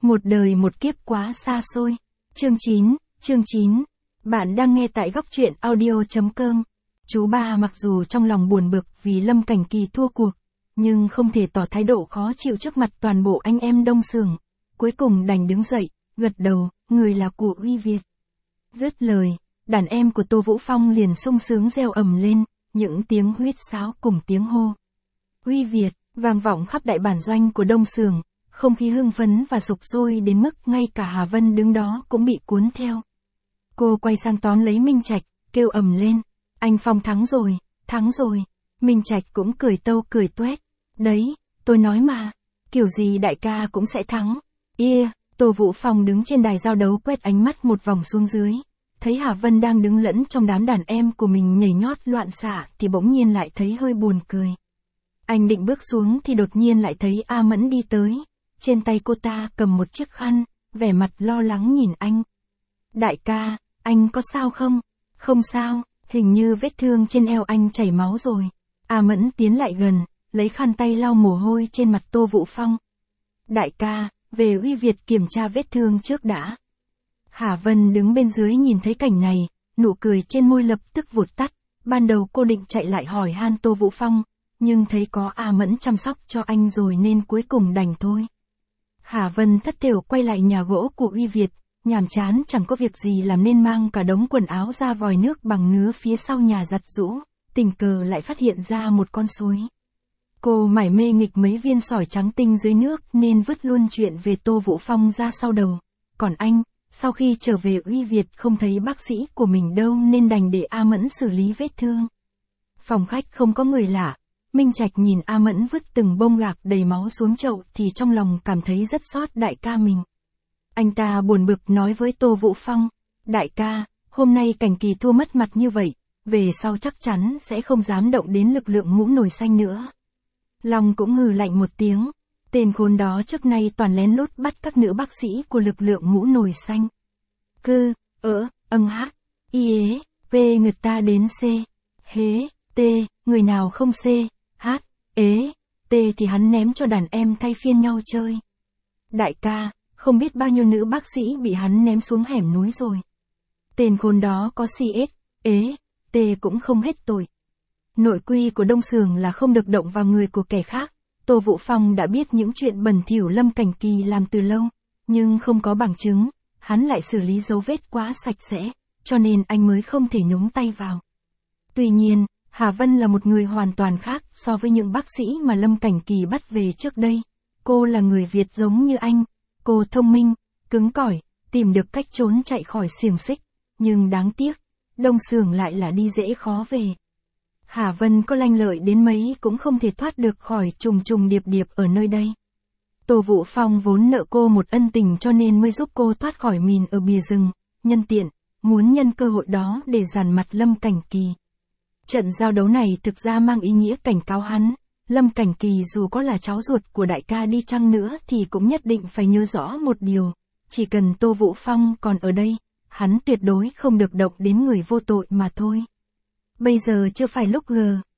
Một đời một kiếp quá xa xôi. Chương 9. Bạn đang nghe tại góc truyện audio.com. Chú ba mặc dù trong lòng buồn bực vì Lâm Cảnh Kỳ thua cuộc, nhưng không thể tỏ thái độ khó chịu trước mặt toàn bộ anh em Đông Sường. Cuối cùng đành đứng dậy, gật đầu, người là của Uy Việt. Dứt lời, đàn em của Tô Vũ Phong liền sung sướng reo ầm lên, những tiếng huýt sáo cùng tiếng hô Uy Việt vang vọng khắp đại bản doanh của Đông Sường. Không khí hưng phấn và sục sôi đến mức ngay cả Hà Vân đứng đó cũng bị cuốn theo. Cô quay sang tóm lấy Minh Trạch, kêu ầm lên. Anh Phong thắng rồi, thắng rồi. Minh Trạch cũng cười tâu cười toét. Đấy, tôi nói mà, kiểu gì đại ca cũng sẽ thắng. Tô Vũ Phong đứng trên đài giao đấu quét ánh mắt một vòng xuống dưới. Thấy Hà Vân đang đứng lẫn trong đám đàn em của mình nhảy nhót loạn xạ thì bỗng nhiên lại thấy hơi buồn cười. Anh định bước xuống thì đột nhiên lại thấy A Mẫn đi tới. Trên tay cô ta cầm một chiếc khăn, vẻ mặt lo lắng nhìn anh. Đại ca, anh có sao không? Không sao, hình như vết thương trên eo anh chảy máu rồi. A Mẫn tiến lại gần, lấy khăn tay lau mồ hôi trên mặt Tô Vũ Phong. Đại ca, về Uy Việt kiểm tra vết thương trước đã. Hà Vân đứng bên dưới nhìn thấy cảnh này, nụ cười trên môi lập tức vụt tắt. Ban đầu cô định chạy lại hỏi han Tô Vũ Phong, nhưng thấy có A Mẫn chăm sóc cho anh rồi nên cuối cùng đành thôi. Hà Vân thất thểu quay lại nhà gỗ của Uy Việt, nhàm chán chẳng có việc gì làm nên mang cả đống quần áo ra vòi nước bằng nứa phía sau nhà giặt giũ, tình cờ lại phát hiện ra một con suối. Cô mải mê nghịch mấy viên sỏi trắng tinh dưới nước nên vứt luôn chuyện về Tô Vũ Phong ra sau đầu. Còn anh, sau khi trở về Uy Việt không thấy bác sĩ của mình đâu nên đành để A Mẫn xử lý vết thương. Phòng khách không có người lạ. Minh Trạch nhìn A Mẫn vứt từng bông gạc đầy máu xuống chậu thì trong lòng cảm thấy rất xót đại ca mình. Anh ta buồn bực nói với Tô Vũ Phong, đại ca, hôm nay Cảnh Kỳ thua mất mặt như vậy, về sau chắc chắn sẽ không dám động đến lực lượng Mũ Nồi Xanh nữa. Long cũng hừ lạnh một tiếng, tên khốn đó trước nay toàn lén lút bắt các nữ bác sĩ của lực lượng Mũ Nồi Xanh. Người ta đến C, hế, T, người nào không C. T thì hắn ném cho đàn em thay phiên nhau chơi. Đại ca, không biết bao nhiêu nữ bác sĩ bị hắn ném xuống hẻm núi rồi. Tên khốn đó có CS, T cũng không hết tội. Nội quy của Đông Sường là không được động vào người của kẻ khác. Tô Vũ Phong đã biết những chuyện bẩn thỉu Lâm Cảnh Kỳ làm từ lâu, nhưng không có bằng chứng, hắn lại xử lý dấu vết quá sạch sẽ, cho nên anh mới không thể nhúng tay vào. Tuy nhiên, Hà Vân là một người hoàn toàn khác so với những bác sĩ mà Lâm Cảnh Kỳ bắt về trước đây. Cô là người Việt giống như anh, cô thông minh, cứng cỏi, tìm được cách trốn chạy khỏi xiềng xích, nhưng đáng tiếc, Đông Sường lại là đi dễ khó về. Hà Vân có lanh lợi đến mấy cũng không thể thoát được khỏi trùng trùng điệp điệp ở nơi đây. Tô Vũ Phong vốn nợ cô một ân tình cho nên mới giúp cô thoát khỏi mìn ở bìa rừng, nhân tiện, muốn nhân cơ hội đó để dàn mặt Lâm Cảnh Kỳ. Trận giao đấu này thực ra mang ý nghĩa cảnh cáo hắn, Lâm Cảnh Kỳ dù có là cháu ruột của đại ca đi chăng nữa thì cũng nhất định phải nhớ rõ một điều, chỉ cần Tô Vũ Phong còn ở đây, hắn tuyệt đối không được động đến người vô tội mà thôi. Bây giờ chưa phải lúc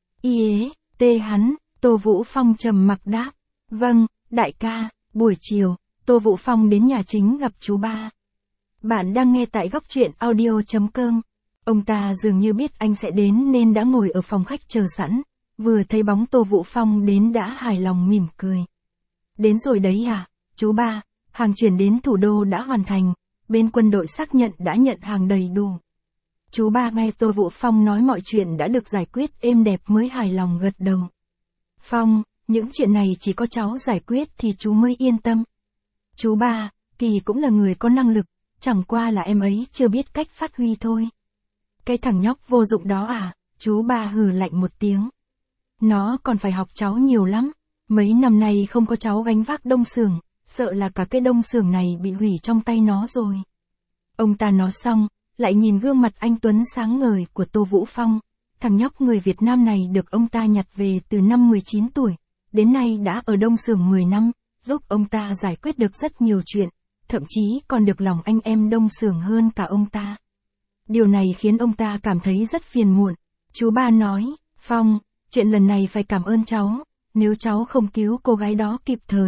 hắn, Tô Vũ Phong trầm mặc đáp. Vâng, đại ca. Buổi chiều, Tô Vũ Phong đến nhà chính gặp chú ba. Bạn đang nghe tại góc truyện audio.com. Ông ta dường như biết anh sẽ đến nên đã ngồi ở phòng khách chờ sẵn, vừa thấy bóng Tô Vũ Phong đến đã hài lòng mỉm cười. Đến rồi đấy à, chú ba, hàng chuyển đến thủ đô đã hoàn thành, bên quân đội xác nhận đã nhận hàng đầy đủ. Chú ba nghe Tô Vũ Phong nói mọi chuyện đã được giải quyết êm đẹp mới hài lòng gật đầu. Phong, những chuyện này chỉ có cháu giải quyết thì chú mới yên tâm. Chú ba, Kỳ cũng là người có năng lực, chẳng qua là em ấy chưa biết cách phát huy thôi. Cái thằng nhóc vô dụng đó à, chú ba hừ lạnh một tiếng. Nó còn phải học cháu nhiều lắm, mấy năm nay không có cháu gánh vác Đông Sường, sợ là cả cái Đông Sường này bị hủy trong tay nó rồi. Ông ta nói xong, lại nhìn gương mặt anh tuấn sáng ngời của Tô Vũ Phong, thằng nhóc người Việt Nam này được ông ta nhặt về từ năm 19 tuổi, đến nay đã ở Đông Sường 10 năm, giúp ông ta giải quyết được rất nhiều chuyện, thậm chí còn được lòng anh em Đông Sường hơn cả ông ta. Điều này khiến ông ta cảm thấy rất phiền muộn. Chú ba nói, Phong, chuyện lần này phải cảm ơn cháu, nếu cháu không cứu cô gái đó kịp thời,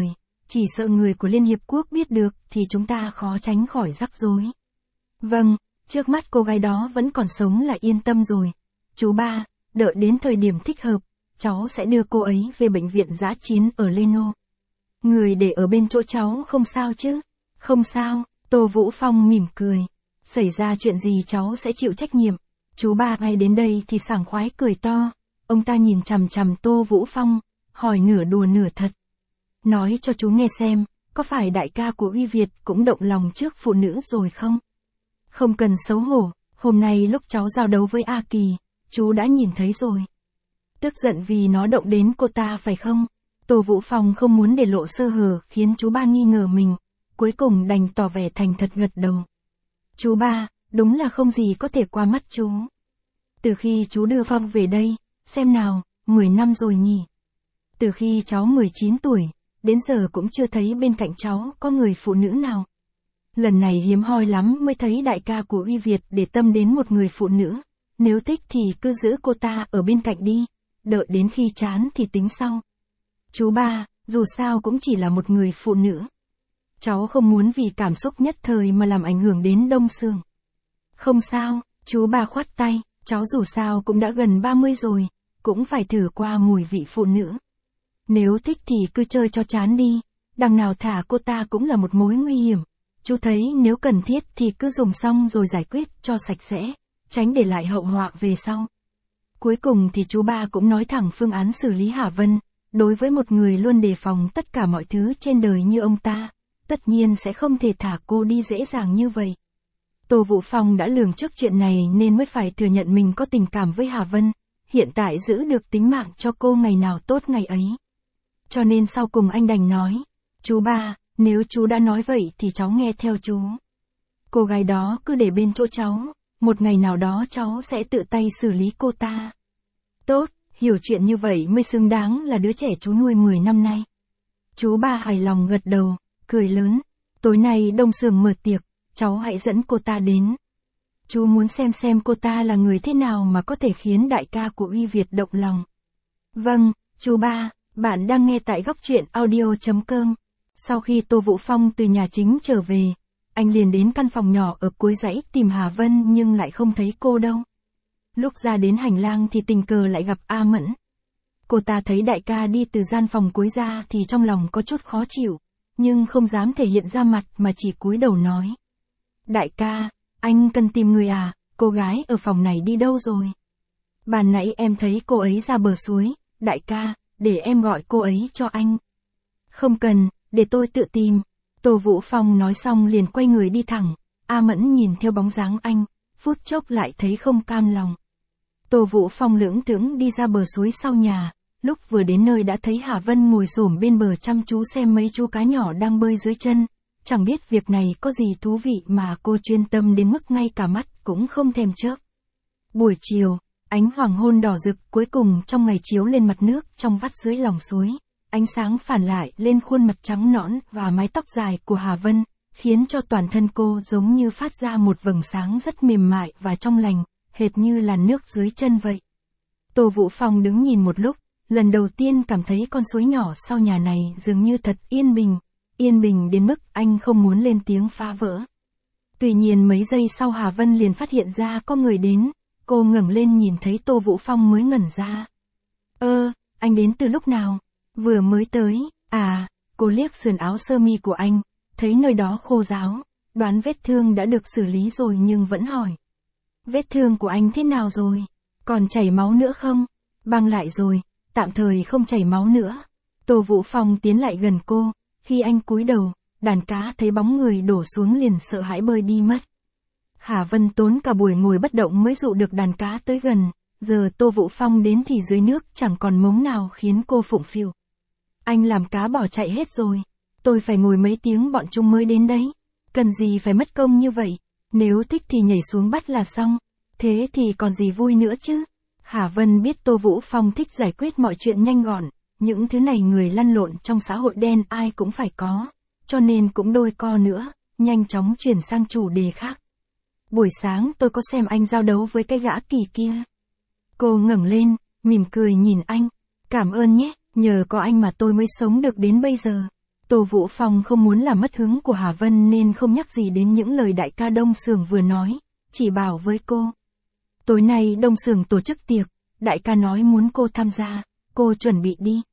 chỉ sợ người của Liên Hiệp Quốc biết được thì chúng ta khó tránh khỏi rắc rối. Vâng, trước mắt cô gái đó vẫn còn sống là yên tâm rồi. Chú ba, đợi đến thời điểm thích hợp, cháu sẽ đưa cô ấy về bệnh viện dã chiến ở Leno. Người để ở bên chỗ cháu không sao chứ? Không sao, Tô Vũ Phong mỉm cười. Xảy ra chuyện gì cháu sẽ chịu trách nhiệm. Chú ba ngay đến đây thì sảng khoái cười to. Ông ta nhìn chằm chằm Tô Vũ Phong, hỏi nửa đùa nửa thật. Nói cho chú nghe xem, có phải đại ca của Uy Việt cũng động lòng trước phụ nữ rồi không? Không cần xấu hổ, hôm nay lúc cháu giao đấu với A Kỳ, chú đã nhìn thấy rồi. Tức giận vì nó động đến cô ta phải không? Tô Vũ Phong không muốn để lộ sơ hở khiến chú ba nghi ngờ mình, cuối cùng đành tỏ vẻ thành thật gật đầu. Chú ba, đúng là không gì có thể qua mắt chú. Từ khi chú đưa Phong về đây, xem nào, 10 năm rồi nhỉ. Từ khi cháu 19 tuổi, đến giờ cũng chưa thấy bên cạnh cháu có người phụ nữ nào. Lần này hiếm hoi lắm mới thấy đại ca của Uy Việt để tâm đến một người phụ nữ. Nếu thích thì cứ giữ cô ta ở bên cạnh đi, đợi đến khi chán thì tính sau. Chú ba, dù sao cũng chỉ là một người phụ nữ. Cháu không muốn vì cảm xúc nhất thời mà làm ảnh hưởng đến Đông Sương. Không sao, chú ba khoát tay, cháu dù sao cũng đã gần 30 rồi, cũng phải thử qua mùi vị phụ nữ. Nếu thích thì cứ chơi cho chán đi, đằng nào thả cô ta cũng là một mối nguy hiểm. Chú thấy nếu cần thiết thì cứ dùng xong rồi giải quyết cho sạch sẽ, tránh để lại hậu họa về sau. Cuối cùng thì chú ba cũng nói thẳng phương án xử lý Hà Vân, đối với một người luôn đề phòng tất cả mọi thứ trên đời như ông ta, tất nhiên sẽ không thể thả cô đi dễ dàng như vậy. Tô Vũ Phong đã lường trước chuyện này nên mới phải thừa nhận mình có tình cảm với Hà Vân, hiện tại giữ được tính mạng cho cô ngày nào tốt ngày ấy. Cho nên sau cùng anh đành nói, chú ba, nếu chú đã nói vậy thì cháu nghe theo chú. Cô gái đó cứ để bên chỗ cháu, một ngày nào đó cháu sẽ tự tay xử lý cô ta. Tốt, hiểu chuyện như vậy mới xứng đáng là đứa trẻ chú nuôi 10 năm nay. Chú ba hài lòng gật đầu, cười lớn, tối nay Đông Sương mở tiệc, cháu hãy dẫn cô ta đến. Chú muốn xem cô ta là người thế nào mà có thể khiến đại ca của Uy Việt động lòng. Vâng, chú ba, bạn đang nghe tại Góc Truyện Audio.com. Sau khi Tô Vũ Phong từ nhà chính trở về, anh liền đến căn phòng nhỏ ở cuối dãy tìm Hà Vân nhưng lại không thấy cô đâu. Lúc ra đến hành lang thì tình cờ lại gặp A Mẫn. Cô ta thấy đại ca đi từ gian phòng cuối ra thì trong lòng có chút khó chịu, nhưng không dám thể hiện ra mặt mà chỉ cúi đầu nói. Đại ca, anh cần tìm người à, cô gái ở phòng này đi đâu rồi? Ban nãy em thấy cô ấy ra bờ suối, đại ca, để em gọi cô ấy cho anh. Không cần, để tôi tự tìm. Tô Vũ Phong nói xong liền quay người đi thẳng, A Mẫn nhìn theo bóng dáng anh, phút chốc lại thấy không cam lòng. Tô Vũ Phong lưỡng thững đi ra bờ suối sau nhà, lúc vừa đến nơi đã thấy Hà Vân ngồi xổm bên bờ chăm chú xem mấy chú cá nhỏ đang bơi dưới chân, chẳng biết việc này có gì thú vị mà cô chuyên tâm đến mức ngay cả mắt cũng không thèm chớp. Buổi chiều, ánh hoàng hôn đỏ rực cuối cùng trong ngày chiếu lên mặt nước trong vắt dưới lòng suối, ánh sáng phản lại lên khuôn mặt trắng nõn và mái tóc dài của Hà Vân, khiến cho toàn thân cô giống như phát ra một vầng sáng rất mềm mại và trong lành, hệt như là nước dưới chân vậy. Tô Vũ Phong đứng nhìn một lúc, lần đầu tiên cảm thấy con suối nhỏ sau nhà này dường như thật yên bình đến mức anh không muốn lên tiếng phá vỡ. Tuy nhiên mấy giây sau Hà Vân liền phát hiện ra có người đến, cô ngẩng lên nhìn thấy Tô Vũ Phong mới ngẩn ra. Anh đến từ lúc nào? Vừa mới tới, à, cô liếc sườn áo sơ mi của anh, thấy nơi đó khô ráo, đoán vết thương đã được xử lý rồi nhưng vẫn hỏi. Vết thương của anh thế nào rồi? Còn chảy máu nữa không? Băng lại rồi, tạm thời không chảy máu nữa. Tô Vũ Phong tiến lại gần cô, khi anh cúi đầu, đàn cá thấy bóng người đổ xuống liền sợ hãi bơi đi mất. Hà Vân tốn cả buổi ngồi bất động mới dụ được đàn cá tới gần, giờ Tô Vũ Phong đến thì dưới nước chẳng còn mống nào khiến cô phụng phịu. Anh làm cá bỏ chạy hết rồi, tôi phải ngồi mấy tiếng bọn chúng mới đến đấy, cần gì phải mất công như vậy, nếu thích thì nhảy xuống bắt là xong, thế thì còn gì vui nữa chứ. Hà Vân biết Tô Vũ Phong thích giải quyết mọi chuyện nhanh gọn, những thứ này người lăn lộn trong xã hội đen ai cũng phải có, cho nên cũng đôi co nữa, nhanh chóng chuyển sang chủ đề khác. Buổi sáng tôi có xem anh giao đấu với cái gã Kỳ kia. Cô ngẩng lên, mỉm cười nhìn anh, cảm ơn nhé, nhờ có anh mà tôi mới sống được đến bây giờ. Tô Vũ Phong không muốn làm mất hứng của Hà Vân nên không nhắc gì đến những lời đại ca Đông Sường vừa nói, chỉ bảo với cô. Tối nay Đông Sường tổ chức tiệc, đại ca nói muốn cô tham gia, cô chuẩn bị đi.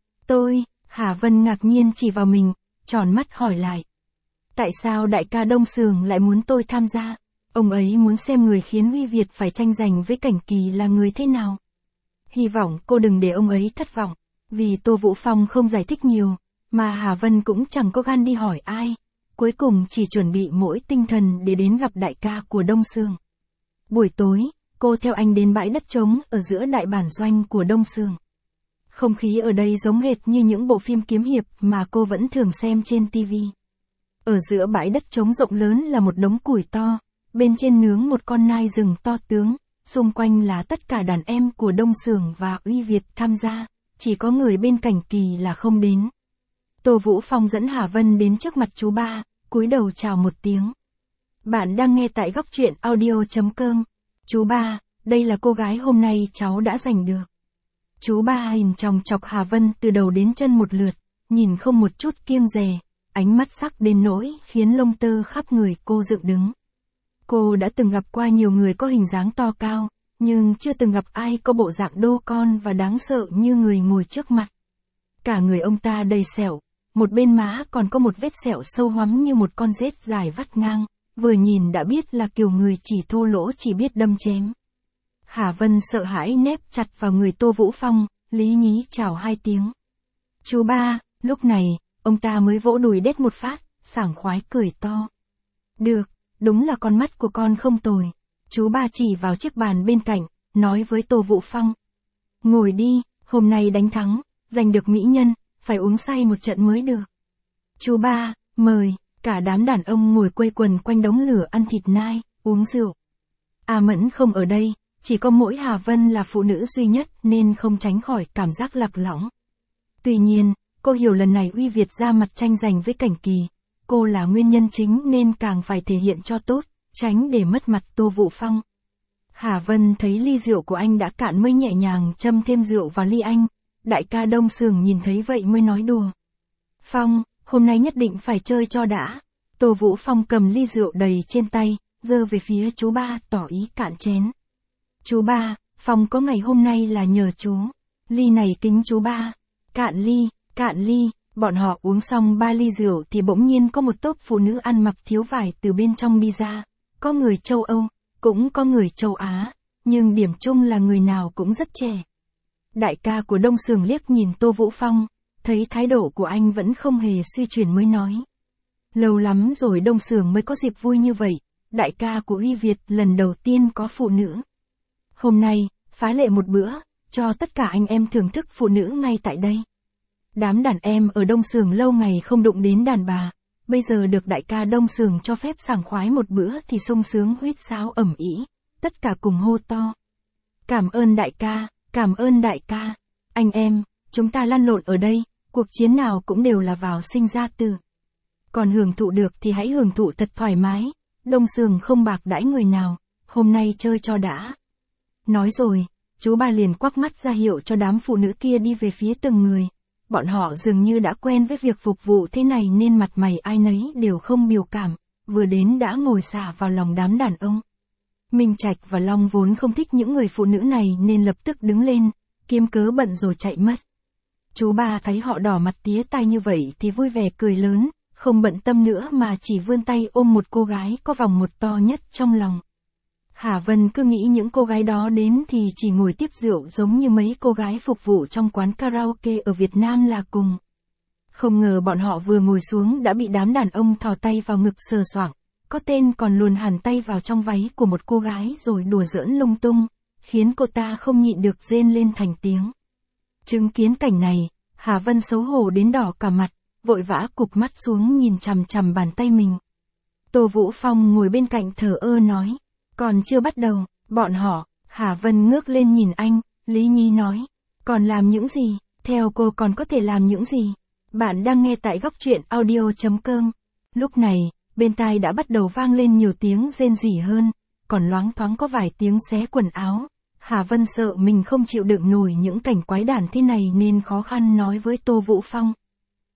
Hà Vân ngạc nhiên chỉ vào mình, tròn mắt hỏi lại. Tại sao đại ca Đông Sường lại muốn tôi tham gia? Ông ấy muốn xem người khiến Uy Việt phải tranh giành với Cảnh Kỳ là người thế nào. Hy vọng cô đừng để ông ấy thất vọng, vì Tô Vũ Phong không giải thích nhiều, mà Hà Vân cũng chẳng có gan đi hỏi ai, cuối cùng chỉ chuẩn bị mỗi tinh thần để đến gặp đại ca của Đông Sường. Buổi tối, cô theo anh đến bãi đất trống ở giữa đại bản doanh của Đông Sường. Không khí ở đây giống hệt như những bộ phim kiếm hiệp mà cô vẫn thường xem trên TV. Ở giữa bãi đất trống rộng lớn là một đống củi to, bên trên nướng một con nai rừng to tướng, xung quanh là tất cả đàn em của Đông Sường và Uy Việt tham gia, chỉ có người bên Cảnh Kỳ là không đến. Tô Vũ Phong dẫn Hà Vân đến trước mặt chú ba, cúi đầu chào một tiếng. Bạn đang nghe tại góc truyện audio.com. Chú ba, đây là cô gái hôm nay cháu đã giành được. Chú ba nhìn chòng chọc Hà Vân từ đầu đến chân một lượt, nhìn không một chút kiêng dè, ánh mắt sắc đến nỗi khiến lông tơ khắp người cô dựng đứng. Cô đã từng gặp qua nhiều người có hình dáng to cao, nhưng chưa từng gặp ai có bộ dạng đô con và đáng sợ như người ngồi trước mặt. Cả người ông ta đầy sẹo, một bên má còn có một vết sẹo sâu hoắm như một con rết dài vắt ngang, vừa nhìn đã biết là kiểu người chỉ thô lỗ chỉ biết đâm chém. Hà Vân sợ hãi nép chặt vào người Tô Vũ Phong, lý nhí chào hai tiếng. Chú ba, lúc này, ông ta mới vỗ đùi đét một phát, sảng khoái cười to. Được, đúng là con mắt của con không tồi. Chú ba chỉ vào chiếc bàn bên cạnh, nói với Tô Vũ Phong. Ngồi đi, hôm nay đánh thắng, giành được mỹ nhân, phải uống say một trận mới được. Chú ba, mời, cả đám đàn ông ngồi quây quần quanh đống lửa ăn thịt nai, uống rượu. A Mẫn không ở đây, chỉ có mỗi Hà Vân là phụ nữ duy nhất nên không tránh khỏi cảm giác lạc lõng. Tuy nhiên, cô hiểu lần này Uy Việt ra mặt tranh giành với Cảnh Kỳ, cô là nguyên nhân chính nên càng phải thể hiện cho tốt, tránh để mất mặt Tô Vũ Phong. Hà Vân thấy ly rượu của anh đã cạn mới nhẹ nhàng châm thêm rượu vào ly anh, đại ca Đông Sường nhìn thấy vậy mới nói đùa. Phong, hôm nay nhất định phải chơi cho đã. Tô Vũ Phong cầm ly rượu đầy trên tay, giơ về phía chú ba tỏ ý cạn chén. Chú ba, Phong có ngày hôm nay là nhờ chú. Ly này kính chú ba. Cạn ly, bọn họ uống xong 3 ly rượu thì bỗng nhiên có một tốp phụ nữ ăn mặc thiếu vải từ bên trong đi ra. Có người châu Âu, cũng có người châu Á, nhưng điểm chung là người nào cũng rất trẻ. Đại ca của Đông Sường liếc nhìn Tô Vũ Phong, thấy thái độ của anh vẫn không hề suy chuyển mới nói. Lâu lắm rồi Đông Sường mới có dịp vui như vậy, đại ca của Uy Việt lần đầu tiên có phụ nữ. Hôm nay, phá lệ một bữa, cho tất cả anh em thưởng thức phụ nữ ngay tại đây. Đám đàn em ở Đông Sường lâu ngày không đụng đến đàn bà, bây giờ được đại ca Đông Sường cho phép sảng khoái một bữa thì sung sướng huýt sáo ầm ĩ, tất cả cùng hô to. Cảm ơn đại ca, anh em, chúng ta lăn lộn ở đây, cuộc chiến nào cũng đều là vào sinh ra tử. Còn hưởng thụ được thì hãy hưởng thụ thật thoải mái, Đông Sường không bạc đãi người nào, hôm nay chơi cho đã. Nói rồi, chú ba liền quắc mắt ra hiệu cho đám phụ nữ kia đi về phía từng người. Bọn họ dường như đã quen với việc phục vụ thế này nên mặt mày ai nấy đều không biểu cảm, vừa đến đã ngồi xả vào lòng đám đàn ông. Minh Trạch và Long vốn không thích những người phụ nữ này nên lập tức đứng lên, kiếm cớ bận rồi chạy mất. Chú ba thấy họ đỏ mặt tía tai như vậy thì vui vẻ cười lớn, không bận tâm nữa mà chỉ vươn tay ôm một cô gái có vòng một to nhất trong lòng. Hà Vân cứ nghĩ những cô gái đó đến thì chỉ ngồi tiếp rượu giống như mấy cô gái phục vụ trong quán karaoke ở Việt Nam là cùng. Không ngờ bọn họ vừa ngồi xuống đã bị đám đàn ông thò tay vào ngực sờ soạng, có tên còn luồn hẳn tay vào trong váy của một cô gái rồi đùa giỡn lung tung, khiến cô ta không nhịn được rên lên thành tiếng. Chứng kiến cảnh này, Hà Vân xấu hổ đến đỏ cả mặt, vội vã cụp mắt xuống nhìn chằm chằm bàn tay mình. Tô Vũ Phong ngồi bên cạnh thờ ơ nói. Còn chưa bắt đầu, bọn họ, Hà Vân ngước lên nhìn anh, Lý Nhi nói. Còn làm những gì, theo cô còn có thể làm những gì? Bạn đang nghe tại góc truyện audio.com. Lúc này, bên tai đã bắt đầu vang lên nhiều tiếng rên rỉ hơn, còn loáng thoáng có vài tiếng xé quần áo. Hà Vân sợ mình không chịu đựng nổi những cảnh quái đản thế này nên khó khăn nói với Tô Vũ Phong.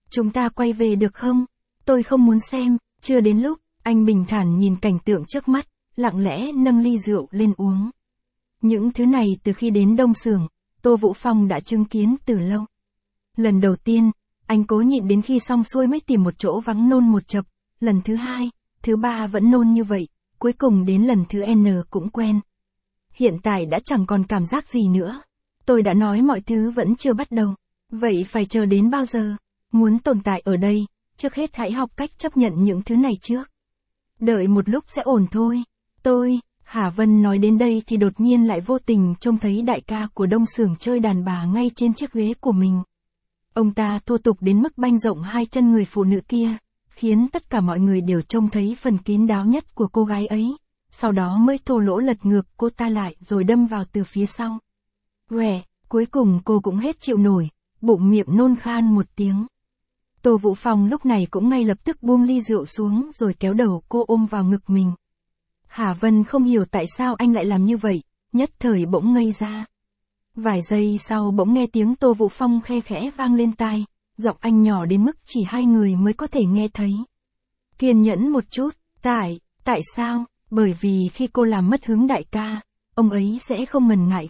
Chúng ta quay về được không? Tôi không muốn xem, chưa đến lúc, anh bình thản nhìn cảnh tượng trước mắt, lặng lẽ nâng ly rượu lên uống. Những thứ này từ khi đến Đông Xưởng, Tô Vũ Phong đã chứng kiến từ lâu. Lần đầu tiên, anh cố nhịn đến khi xong xuôi mới tìm một chỗ vắng nôn một chập, lần thứ hai, thứ ba vẫn nôn như vậy, cuối cùng đến lần thứ N cũng quen. Hiện tại đã chẳng còn cảm giác gì nữa. Tôi đã nói mọi thứ vẫn chưa bắt đầu. Vậy phải chờ đến bao giờ? Muốn tồn tại ở đây, trước hết hãy học cách chấp nhận những thứ này trước. Đợi một lúc sẽ ổn thôi. Hà Vân nói đến đây thì đột nhiên lại vô tình trông thấy đại ca của Đông Xưởng chơi đàn bà ngay trên chiếc ghế của mình. Ông ta thô tục đến mức banh rộng hai chân người phụ nữ kia, khiến tất cả mọi người đều trông thấy phần kín đáo nhất của cô gái ấy. Sau đó mới thô lỗ lật ngược cô ta lại rồi đâm vào từ phía sau. Cuối cùng cô cũng hết chịu nổi, bụng miệng nôn khan một tiếng. Tô Vũ Phong lúc này cũng ngay lập tức buông ly rượu xuống rồi kéo đầu cô ôm vào ngực mình. Hà Vân không hiểu tại sao anh lại làm như vậy, nhất thời bỗng ngây ra. Vài giây sau bỗng nghe tiếng Tô Vũ Phong khe khẽ vang lên tai, giọng anh nhỏ đến mức chỉ hai người mới có thể nghe thấy. Kiên nhẫn một chút, tại sao? Bởi vì khi cô làm mất hứng đại ca, ông ấy sẽ không ngần ngại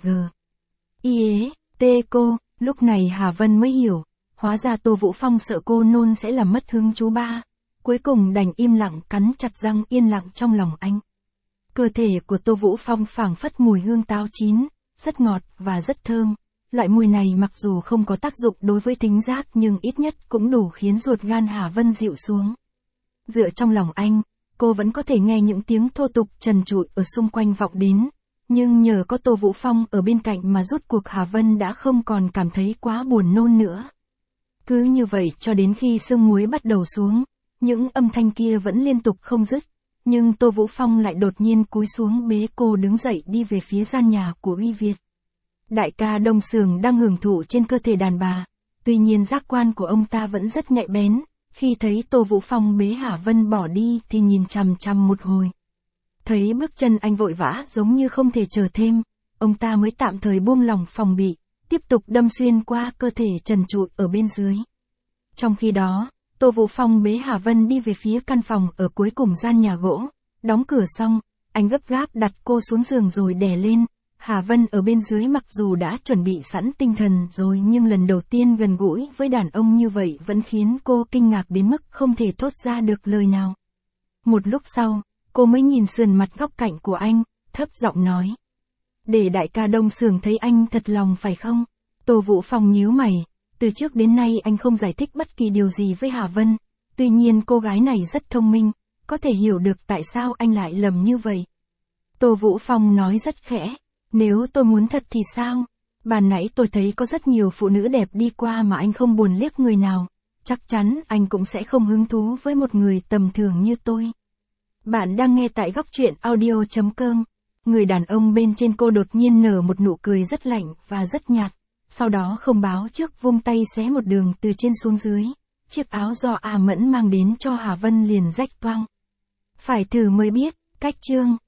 cô, lúc này Hà Vân mới hiểu, hóa ra Tô Vũ Phong sợ cô nôn sẽ làm mất hứng chú ba. Cuối cùng đành im lặng cắn chặt răng yên lặng trong lòng anh. Cơ thể của Tô Vũ Phong phảng phất mùi hương táo chín, rất ngọt và rất thơm. Loại mùi này mặc dù không có tác dụng đối với thính giác nhưng ít nhất cũng đủ khiến ruột gan Hà Vân dịu xuống. Dựa trong lòng anh, cô vẫn có thể nghe những tiếng thô tục trần trụi ở xung quanh vọng đến. Nhưng nhờ có Tô Vũ Phong ở bên cạnh mà rốt cuộc Hà Vân đã không còn cảm thấy quá buồn nôn nữa. Cứ như vậy cho đến khi sương muối bắt đầu xuống, những âm thanh kia vẫn liên tục không dứt. Nhưng Tô Vũ Phong lại đột nhiên cúi xuống bế cô đứng dậy đi về phía gian nhà của Uy Việt. Đại ca Đông Xưởng đang hưởng thụ trên cơ thể đàn bà, tuy nhiên giác quan của ông ta vẫn rất nhạy bén, khi thấy Tô Vũ Phong bế Hà Vân bỏ đi thì nhìn chằm chằm một hồi. Thấy bước chân anh vội vã giống như không thể chờ thêm, ông ta mới tạm thời buông lỏng phòng bị, tiếp tục đâm xuyên qua cơ thể trần trụi ở bên dưới. Trong khi đó, Tô Vũ Phong bế Hà Vân đi về phía căn phòng ở cuối cùng gian nhà gỗ, đóng cửa xong, anh gấp gáp đặt cô xuống giường rồi đè lên. Hà Vân ở bên dưới mặc dù đã chuẩn bị sẵn tinh thần rồi nhưng lần đầu tiên gần gũi với đàn ông như vậy vẫn khiến cô kinh ngạc đến mức không thể thốt ra được lời nào. Một lúc sau, cô mới nhìn sườn mặt góc cạnh của anh, thấp giọng nói. Để đại ca Đông Xưởng thấy anh thật lòng phải không? Tô Vũ Phong nhíu mày, từ trước đến nay anh không giải thích bất kỳ điều gì với Hà Vân, tuy nhiên cô gái này rất thông minh, có thể hiểu được tại sao anh lại lầm như vậy. Tô Vũ Phong nói rất khẽ. Nếu tôi muốn thật thì sao? Ban nãy tôi thấy có rất nhiều phụ nữ đẹp đi qua mà anh không buồn liếc người nào. Chắc chắn anh cũng sẽ không hứng thú với một người tầm thường như tôi. Bạn đang nghe tại góc truyện audio.com. Người đàn ông bên trên cô đột nhiên nở một nụ cười rất lạnh và rất nhạt. Sau đó không báo trước vung tay xé một đường từ trên xuống dưới. Chiếc áo do A Mẫn mang đến cho Hà Vân liền rách toang. Phải thử mới biết, cách chương.